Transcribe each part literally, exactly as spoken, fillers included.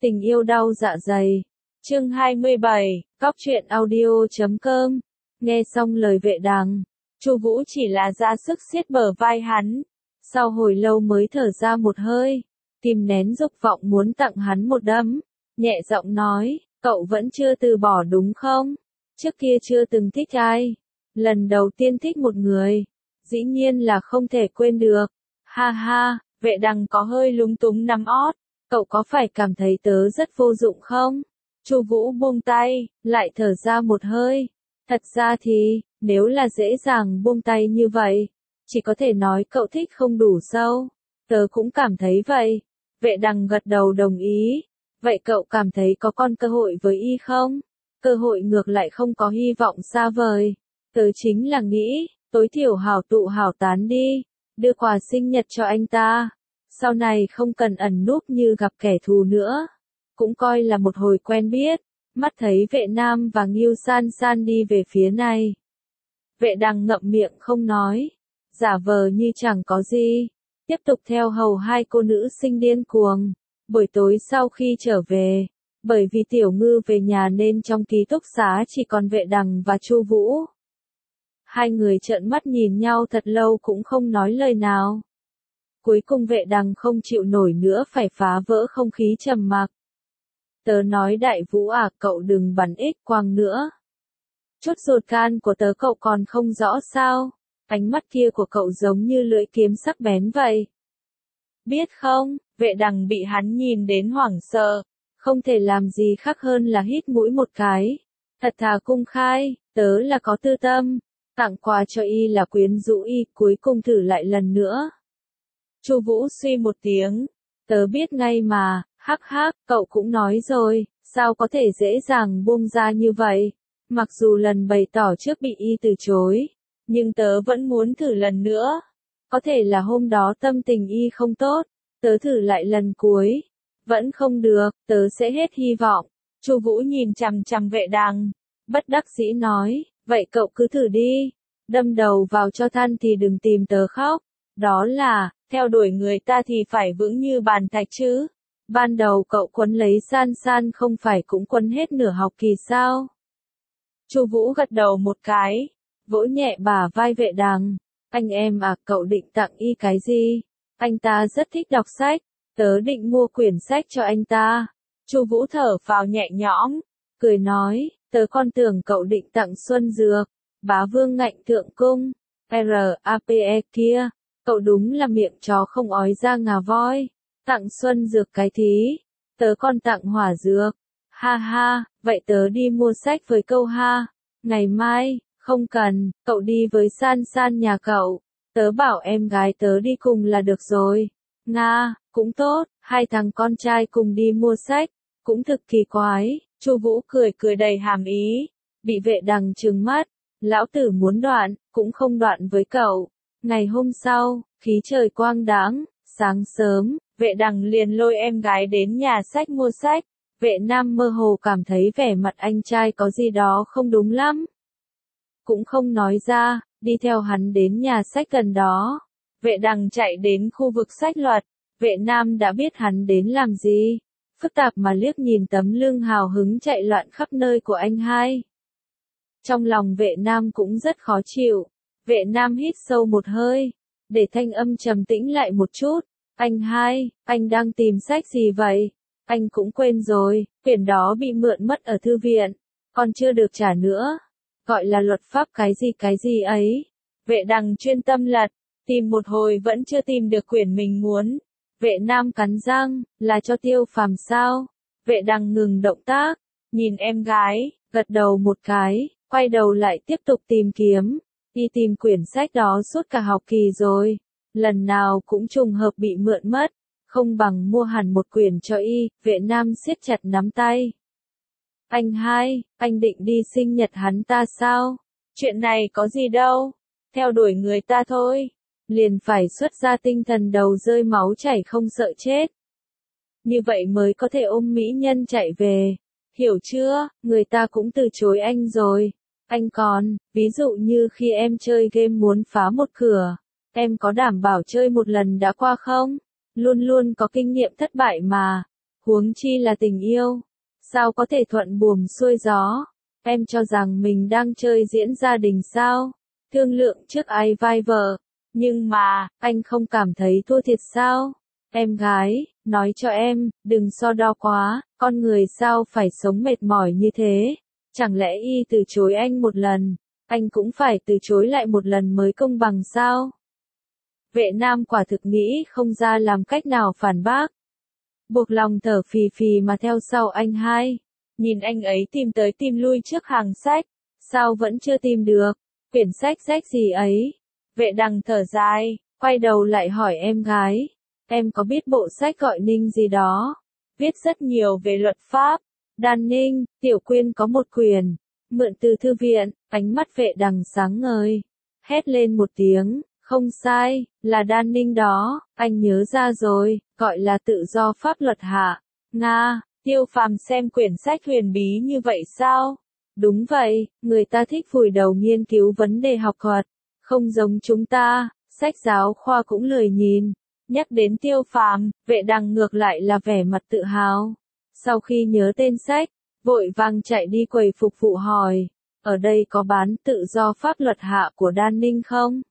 Tình yêu đau dạ dày. Chương hai mươi bảy, Cóc truyện audio chấm com. Nghe xong lời vệ đằng, Chu Vũ chỉ là ra sức siết bờ vai hắn, sau hồi lâu mới thở ra một hơi, kìm nén dục vọng muốn tặng hắn một đấm, nhẹ giọng nói, cậu vẫn chưa từ bỏ đúng không? Trước kia chưa từng thích ai, lần đầu tiên thích một người, dĩ nhiên là không thể quên được. Ha ha, vệ đằng có hơi lúng túng nắm ót, cậu có phải cảm thấy tớ rất vô dụng không? Chu Vũ buông tay, lại thở ra một hơi. Thật ra thì, nếu là dễ dàng buông tay như vậy, chỉ có thể nói cậu thích không đủ sâu. Tớ cũng cảm thấy vậy. Vệ đằng gật đầu đồng ý. Vậy cậu cảm thấy có con cơ hội với y không? Cơ hội ngược lại không có hy vọng xa vời. Tớ chính là nghĩ, tối thiểu hảo tụ hảo tán đi, đưa quà sinh nhật cho anh ta. Sau này không cần ẩn núp như gặp kẻ thù nữa. Cũng coi là một hồi quen biết. Mắt thấy vệ nam và Ngưu San San đi về phía này. Vệ đằng ngậm miệng không nói, giả vờ như chẳng có gì, tiếp tục theo hầu hai cô nữ sinh điên cuồng. Buổi tối sau khi trở về, bởi vì Tiểu Ngư về nhà nên trong ký túc xá chỉ còn vệ đằng và Chu Vũ. Hai người trợn mắt nhìn nhau thật lâu cũng không nói lời nào. Cuối cùng vệ đằng không chịu nổi nữa phải phá vỡ không khí trầm mặc. Tớ nói Đại Vũ à, cậu đừng bắn ích quang nữa. Chút ruột gan của tớ cậu còn không rõ sao? Ánh mắt kia của cậu giống như lưỡi kiếm sắc bén vậy. Biết không, vệ đằng bị hắn nhìn đến hoảng sợ, không thể làm gì khác hơn là hít mũi một cái. Thật thà cung khai, tớ là có tư tâm, tặng quà cho y là quyến rũ y, cuối cùng thử lại lần nữa. Chu Vũ suy một tiếng, tớ biết ngay mà. Hắc hắc, cậu cũng nói rồi, sao có thể dễ dàng buông ra như vậy? Mặc dù lần bày tỏ trước bị y từ chối, nhưng tớ vẫn muốn thử lần nữa. Có thể là hôm đó tâm tình y không tốt, tớ thử lại lần cuối. Vẫn không được, tớ sẽ hết hy vọng. Chu Vũ nhìn chằm chằm vệ đằng, bất đắc dĩ nói, vậy cậu cứ thử đi. Đâm đầu vào cho than thì đừng tìm tớ khóc. Đó là, theo đuổi người ta thì phải vững như bàn thạch chứ. Ban đầu cậu quấn lấy San San không phải cũng quấn hết nửa học kỳ sao? Chu Vũ gật đầu một cái, vỗ nhẹ bả vai vệ đằng. Anh em à, cậu định tặng y cái gì? Anh ta rất thích đọc sách, tớ định mua quyển sách cho anh ta. Chu Vũ thở phào nhẹ nhõm, cười nói, tớ còn tưởng cậu định tặng Xuân Dược, Bá Vương Ngạnh Thượng Cung, rape kia. Cậu đúng là miệng chó không ói ra ngà voi. Tặng Xuân Dược cái thí, tớ còn tặng Hỏa Dược. Ha ha, vậy tớ đi mua sách với câu ha. Ngày mai, không cần, cậu đi với San San nhà cậu. Tớ bảo em gái tớ đi cùng là được rồi. Nga, cũng tốt, hai thằng con trai cùng đi mua sách, cũng thực kỳ quái. Chu Vũ cười cười đầy hàm ý, bị vệ đằng trừng mắt. Lão tử muốn đoạn, cũng không đoạn với cậu. Ngày hôm sau, khí trời quang đãng, sáng sớm. Vệ đằng liền lôi em gái đến nhà sách mua sách. Vệ nam mơ hồ cảm thấy vẻ mặt anh trai có gì đó không đúng lắm. Cũng không nói ra, đi theo hắn đến nhà sách gần đó. Vệ đằng chạy đến khu vực sách luật. Vệ nam đã biết hắn đến làm gì. Phức tạp mà liếc nhìn tấm lưng hào hứng chạy loạn khắp nơi của anh hai. Trong lòng vệ nam cũng rất khó chịu. Vệ nam hít sâu một hơi, để thanh âm trầm tĩnh lại một chút. Anh hai, anh đang tìm sách gì vậy? Anh cũng quên rồi, quyển đó bị mượn mất ở thư viện, còn chưa được trả nữa. Gọi là luật pháp cái gì cái gì ấy. Vệ đằng chuyên tâm lật, tìm một hồi vẫn chưa tìm được quyển mình muốn. Vệ nam cắn răng, là cho Tiêu Phàm sao? Vệ đằng ngừng động tác, nhìn em gái, gật đầu một cái, quay đầu lại tiếp tục tìm kiếm. Đi tìm quyển sách đó suốt cả học kỳ rồi. Lần nào cũng trùng hợp bị mượn mất, không bằng mua hẳn một quyển cho y. Vệ nam siết chặt nắm tay. Anh hai, anh định đi sinh nhật hắn ta sao? Chuyện này có gì đâu, theo đuổi người ta thôi, liền phải xuất ra tinh thần đầu rơi máu chảy không sợ chết. Như vậy mới có thể ôm mỹ nhân chạy về, hiểu chưa? Người ta cũng từ chối anh rồi. Anh còn, ví dụ như khi em chơi game muốn phá một cửa, em có đảm bảo chơi một lần đã qua không? Luôn luôn có kinh nghiệm thất bại mà. Huống chi là tình yêu. Sao có thể thuận buồm xuôi gió? Em cho rằng mình đang chơi diễn gia đình sao? Thương lượng trước ai vai vợ. Nhưng mà, anh không cảm thấy thua thiệt sao? Em gái, nói cho em, đừng so đo quá, con người sao phải sống mệt mỏi như thế? Chẳng lẽ y từ chối anh một lần, anh cũng phải từ chối lại một lần mới công bằng sao? Vệ Nam quả thực nghĩ không ra làm cách nào phản bác. Buộc lòng thở phì phì mà theo sau anh hai. Nhìn anh ấy tìm tới tìm lui trước hàng sách. Sao vẫn chưa tìm được? Quyển sách rách gì ấy? Vệ Đằng thở dài, quay đầu lại hỏi em gái. Em có biết bộ sách gọi Ninh gì đó? Viết rất nhiều về luật pháp. Đan Ninh, Tiểu Quyên có một quyển. Mượn từ thư viện, ánh mắt Vệ Đằng sáng ngời. Hét lên một tiếng. Không sai, là Đan Ninh đó, anh nhớ ra rồi, gọi là tự do pháp luật hạ. Nga, Tiêu Phàm xem quyển sách huyền bí như vậy sao? Đúng vậy, người ta thích vùi đầu nghiên cứu vấn đề học thuật, không giống chúng ta, sách giáo khoa cũng lười nhìn. Nhắc đến Tiêu Phàm, Vệ Đằng ngược lại là vẻ mặt tự hào. Sau khi nhớ tên sách, vội vàng chạy đi quầy phục vụ hỏi, ở đây có bán tự do pháp luật hạ của Đan Ninh không?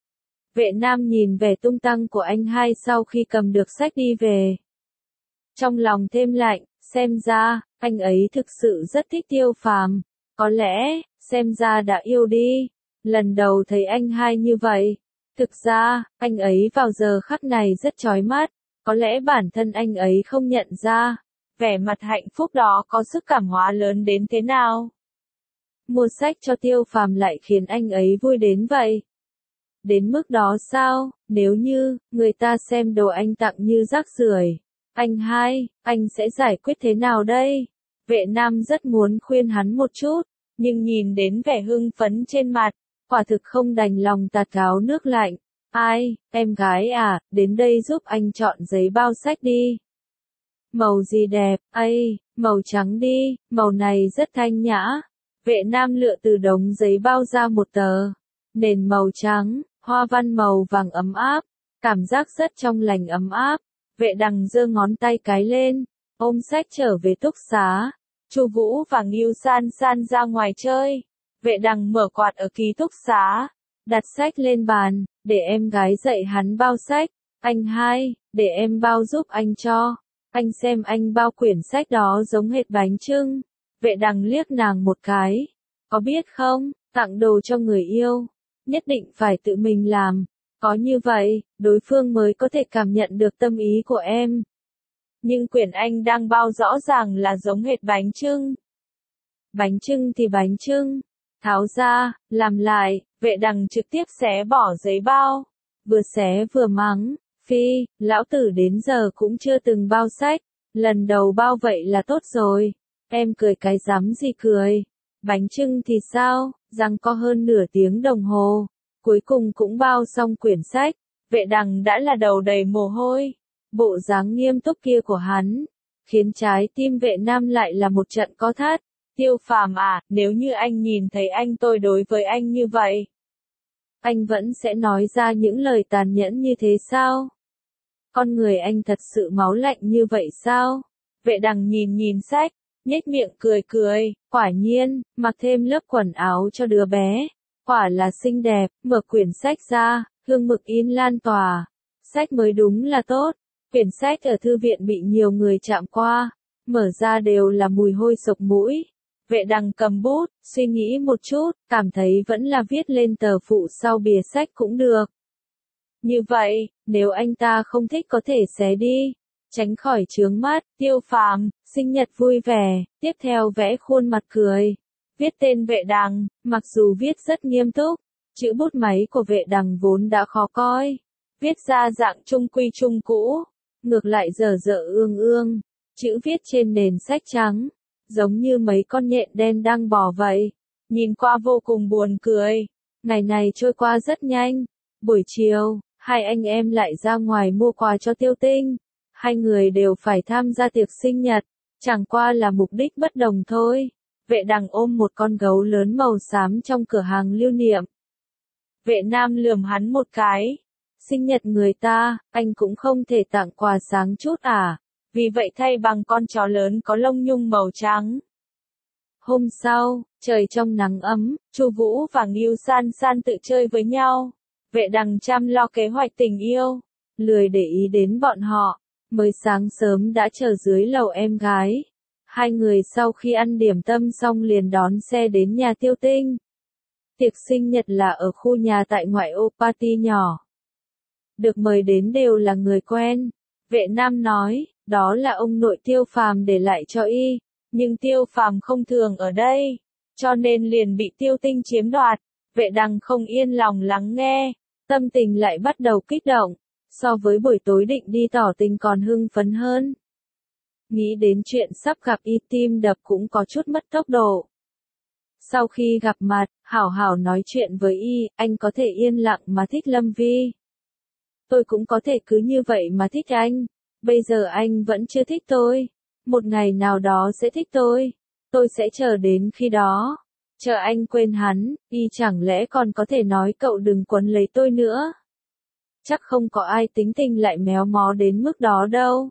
Vệ Nam nhìn vẻ tung tăng của anh hai sau khi cầm được sách đi về. Trong lòng thêm lạnh, xem ra, anh ấy thực sự rất thích Tiêu Phàm. Có lẽ, xem ra đã yêu đi. Lần đầu thấy anh hai như vậy. Thực ra, anh ấy vào giờ khắc này rất chói mắt. Có lẽ bản thân anh ấy không nhận ra. Vẻ mặt hạnh phúc đó có sức cảm hóa lớn đến thế nào. Mua sách cho Tiêu Phàm lại khiến anh ấy vui đến vậy. Đến mức đó sao, nếu như, người ta xem đồ anh tặng như rác rưởi. Anh hai, anh sẽ giải quyết thế nào đây? Vệ Nam rất muốn khuyên hắn một chút, nhưng nhìn đến vẻ hưng phấn trên mặt, quả thực không đành lòng tạt gáo nước lạnh. Ai, em gái à, đến đây giúp anh chọn giấy bao sách đi. Màu gì đẹp, ây, màu trắng đi, màu này rất thanh nhã. Vệ Nam lựa từ đống giấy bao ra một tờ. Nền màu trắng, hoa văn màu vàng ấm áp, cảm giác rất trong lành ấm áp. Vệ Đằng giơ ngón tay cái lên, ôm sách trở về túc xá. Chu Vũ và Ngưu San San ra ngoài chơi. Vệ Đằng mở quạt ở ký túc xá, đặt sách lên bàn, để em gái dạy hắn bao sách. Anh hai, để em bao giúp anh cho. Anh xem anh bao quyển sách đó giống hệt bánh chưng. Vệ Đằng liếc nàng một cái. Có biết không, tặng đồ cho người yêu, nhất định phải tự mình làm. Có như vậy, đối phương mới có thể cảm nhận được tâm ý của em. Nhưng quyển anh đang bao rõ ràng là giống hệt bánh chưng. Bánh chưng thì bánh chưng. Tháo ra, làm lại, Vệ Đằng trực tiếp xé bỏ giấy bao. Vừa xé vừa mắng, phi, lão tử đến giờ cũng chưa từng bao sách. Lần đầu bao vậy là tốt rồi. Em cười cái rắm gì cười. Bánh chưng thì sao, rằng có hơn nửa tiếng đồng hồ. Cuối cùng cũng bao xong quyển sách. Vệ Đằng đã là đầu đầy mồ hôi. Bộ dáng nghiêm túc kia của hắn, khiến trái tim Vệ Nam lại là một trận co thắt. Tiêu Phàm à, nếu như anh nhìn thấy anh tôi đối với anh như vậy, anh vẫn sẽ nói ra những lời tàn nhẫn như thế sao? Con người anh thật sự máu lạnh như vậy sao? Vệ Đằng nhìn nhìn sách, nhếch miệng cười cười, quả nhiên, mặc thêm lớp quần áo cho đứa bé. Quả là xinh đẹp, mở quyển sách ra, hương mực in lan tỏa. Sách mới đúng là tốt. Quyển sách ở thư viện bị nhiều người chạm qua, mở ra đều là mùi hôi sộc mũi. Vệ Đằng cầm bút, suy nghĩ một chút, cảm thấy vẫn là viết lên tờ phụ sau bìa sách cũng được. Như vậy, nếu anh ta không thích có thể xé đi, tránh khỏi chướng mắt. Tiêu Phàm, sinh nhật vui vẻ, tiếp theo vẽ khuôn mặt cười. Viết tên Vệ Đằng, mặc dù viết rất nghiêm túc, chữ bút máy của Vệ Đằng vốn đã khó coi. Viết ra dạng trung quy trung cũ, ngược lại dở dở ương ương, chữ viết trên nền sách trắng, giống như mấy con nhện đen đang bò vậy. Nhìn qua vô cùng buồn cười. Ngày này trôi qua rất nhanh. Buổi chiều, hai anh em lại ra ngoài mua quà cho Tiêu Tinh. Hai người đều phải tham gia tiệc sinh nhật, chẳng qua là mục đích bất đồng thôi. Vệ Đằng ôm một con gấu lớn màu xám trong cửa hàng lưu niệm. Vệ Nam lườm hắn một cái. Sinh nhật người ta, anh cũng không thể tặng quà sáng chút à? vì vậy thay bằng con chó lớn có lông nhung màu trắng. Hôm sau, trời trong nắng ấm, Chu Vũ và Ngưu San San tự chơi với nhau. Vệ Đằng chăm lo kế hoạch tình yêu, lười để ý đến bọn họ, mới sáng sớm đã chờ dưới lầu em gái. Hai người sau khi ăn điểm tâm xong liền đón xe đến nhà Tiêu Tinh. Tiệc sinh nhật là ở khu nhà tại ngoại ô party nhỏ. Được mời đến đều là người quen. Vệ Nam nói, đó là ông nội Tiêu Phàm để lại cho y, nhưng Tiêu Phàm không thường ở đây, cho nên liền bị Tiêu Tinh chiếm đoạt. Vệ Đằng không yên lòng lắng nghe, tâm tình lại bắt đầu kích động, so với buổi tối định đi tỏ tình còn hưng phấn hơn. Nghĩ đến chuyện sắp gặp y tim đập cũng có chút mất tốc độ. Sau khi gặp mặt, hảo hảo nói chuyện với y, anh có thể yên lặng mà thích Lâm Vi. Tôi cũng có thể cứ như vậy mà thích anh. Bây giờ anh vẫn chưa thích tôi. Một ngày nào đó sẽ thích tôi. Tôi sẽ chờ đến khi đó. Chờ anh quên hắn, y chẳng lẽ còn có thể nói cậu đừng quấn lấy tôi nữa. Chắc không có ai tính tình lại méo mó đến mức đó đâu.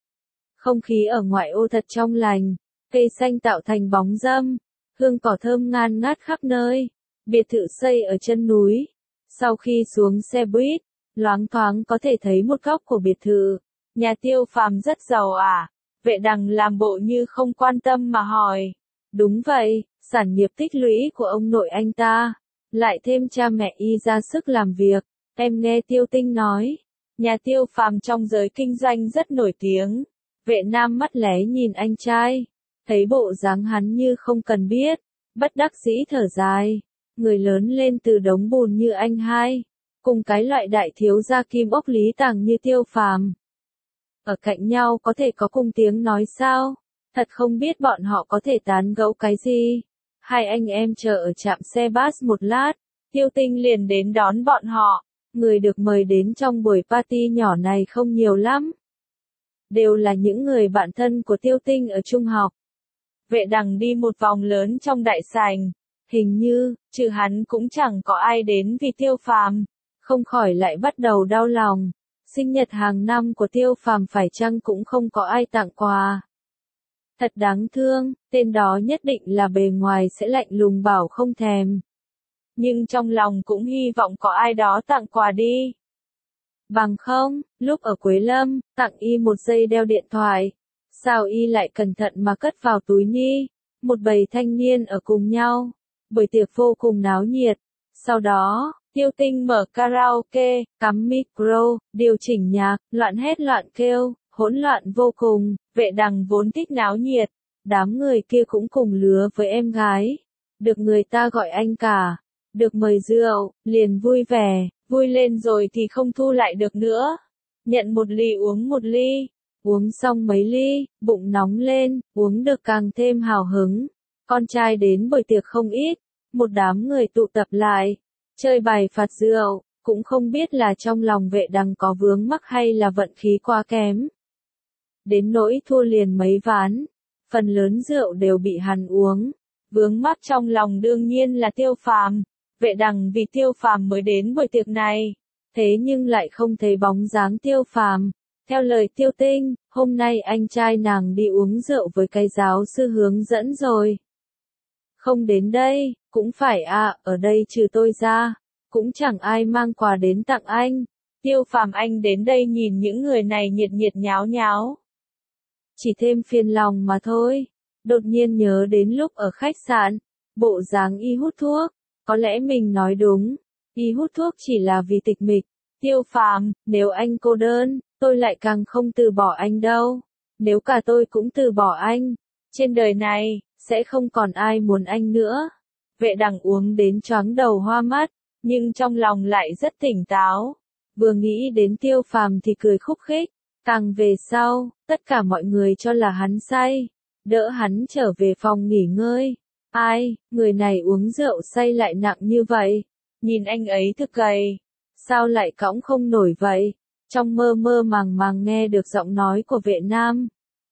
Không khí ở ngoại ô thật trong lành, cây xanh tạo thành bóng râm, hương cỏ thơm ngan ngát khắp nơi. Biệt thự xây ở chân núi. Sau khi xuống xe buýt, loáng thoáng có thể thấy một góc của biệt thự. Nhà Tiêu Phàm rất giàu à? Vệ Đằng làm bộ như không quan tâm mà hỏi. Đúng vậy, sản nghiệp tích lũy của ông nội anh ta, lại thêm cha mẹ y ra sức làm việc. Em nghe Tiêu Tinh nói, nhà Tiêu Phàm trong giới kinh doanh rất nổi tiếng. Vệ Nam mắt lé nhìn anh trai, thấy bộ dáng hắn như không cần biết, bất đắc dĩ thở dài. Người lớn lên từ đống bùn như anh hai, cùng cái loại đại thiếu gia kim ốc lý tàng như Tiêu Phàm, ở cạnh nhau có thể có cùng tiếng nói sao? Thật không biết bọn họ có thể tán gẫu cái gì. Hai anh em chờ ở trạm xe bus một lát, Tiêu Tinh liền đến đón bọn họ. Người được mời đến trong buổi party nhỏ này không nhiều lắm. Đều là những người bạn thân của Tiêu Tinh ở trung học. Vệ Đằng đi một vòng lớn trong đại sảnh. Hình như, trừ hắn cũng chẳng có ai đến vì Tiêu Phàm. Không khỏi lại bắt đầu đau lòng. Sinh nhật hàng năm của Tiêu Phàm phải chăng cũng không có ai tặng quà. Thật đáng thương, tên đó nhất định là bề ngoài sẽ lạnh lùng bảo không thèm. Nhưng trong lòng cũng hy vọng có ai đó tặng quà đi. Bằng không, lúc ở Quế Lâm, tặng y một dây đeo điện thoại. Sao y lại cẩn thận mà cất vào túi ni? Một bầy thanh niên ở cùng nhau. Buổi tiệc vô cùng náo nhiệt. Sau đó, Tiêu Tinh mở karaoke, cắm micro, điều chỉnh nhạc, loạn hét loạn kêu, hỗn loạn vô cùng. Vệ Đằng vốn thích náo nhiệt. Đám người kia cũng cùng lứa với em gái. Được người ta gọi anh cả. Được mời rượu, liền vui vẻ, vui lên rồi thì không thu lại được nữa. Nhận một ly uống một ly, uống xong mấy ly, bụng nóng lên, uống được càng thêm hào hứng. Con trai đến buổi tiệc không ít, một đám người tụ tập lại, chơi bài phạt rượu, cũng không biết là trong lòng Vệ Đằng có vướng mắc hay là vận khí quá kém. Đến nỗi thua liền mấy ván, phần lớn rượu đều bị hắn uống. Vướng mắc trong lòng đương nhiên là Tiêu Phàm. Vệ Đằng vì Tiêu Phàm mới đến buổi tiệc này, thế nhưng lại không thấy bóng dáng Tiêu Phàm. Theo lời Tiêu Tinh, hôm nay anh trai nàng đi uống rượu với cái giáo sư hướng dẫn rồi. Không đến đây, cũng phải à, ở đây trừ tôi ra, cũng chẳng ai mang quà đến tặng anh. Tiêu Phàm anh đến đây nhìn những người này nhiệt nhiệt nháo nháo. Chỉ thêm phiền lòng mà thôi. Đột nhiên nhớ đến lúc ở khách sạn, bộ dáng y hút thuốc. Có lẽ mình nói đúng, y hút thuốc chỉ là vì tịch mịch. Tiêu Phàm, nếu anh cô đơn, tôi lại càng không từ bỏ anh đâu. Nếu cả tôi cũng từ bỏ anh, trên đời này, sẽ không còn ai muốn anh nữa. Vệ Đằng uống đến choáng đầu hoa mắt, nhưng trong lòng lại rất tỉnh táo. Vừa nghĩ đến Tiêu Phàm thì cười khúc khích. Càng về sau, tất cả mọi người cho là hắn say, đỡ hắn trở về phòng nghỉ ngơi. Ai, người này uống rượu say lại nặng như vậy. Nhìn anh ấy thực gầy. Sao lại cõng không nổi vậy? Trong mơ mơ màng màng nghe được giọng nói của Vệ Nam.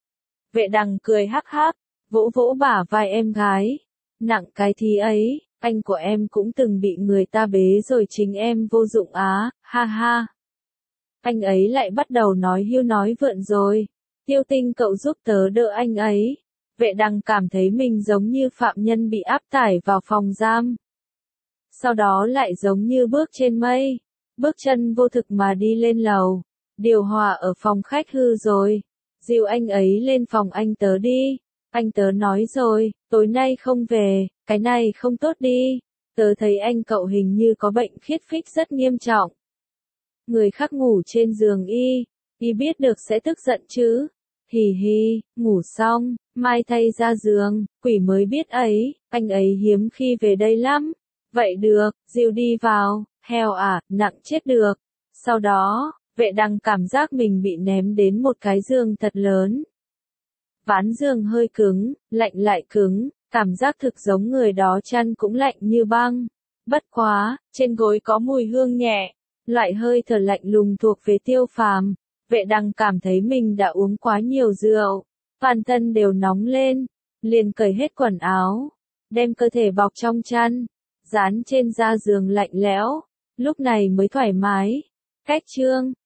Vệ Đằng cười hắc hắc, vỗ vỗ bả vai em gái. Nặng cái thí ấy, anh của em cũng từng bị người ta bế rồi chính em vô dụng á, ha ha. Anh ấy lại bắt đầu nói hiu nói vượn rồi. Tiêu Tinh cậu giúp tớ đỡ anh ấy. Vệ Đằng cảm thấy mình giống như phạm nhân bị áp tải vào phòng giam. Sau đó lại giống như bước trên mây, bước chân vô thực mà đi lên lầu. Điều hòa ở phòng khách hư rồi. Dìu anh ấy lên phòng anh tớ đi. Anh tớ nói rồi, tối nay không về, cái này không tốt đi. Tớ thấy anh cậu hình như có bệnh khiết phích rất nghiêm trọng. Người khác ngủ trên giường y, y biết được sẽ tức giận chứ. Hì hì, ngủ xong, mai thay ra giường, quỷ mới biết ấy, anh ấy hiếm khi về đây lắm. Vậy được, dìu đi vào, heo à, nặng chết được. Sau đó, Vệ Đằng cảm giác mình bị ném đến một cái giường thật lớn. Ván giường hơi cứng, lạnh lại cứng, cảm giác thực giống người đó chăn cũng lạnh như băng. Bất quá, trên gối có mùi hương nhẹ, loại hơi thở lạnh lùng thuộc về Tiêu Phàm. Vệ Đằng cảm thấy mình đã uống quá nhiều rượu, toàn thân đều nóng lên, liền cởi hết quần áo, đem cơ thể bọc trong chăn, dán trên da giường lạnh lẽo, lúc này mới thoải mái. Cách chương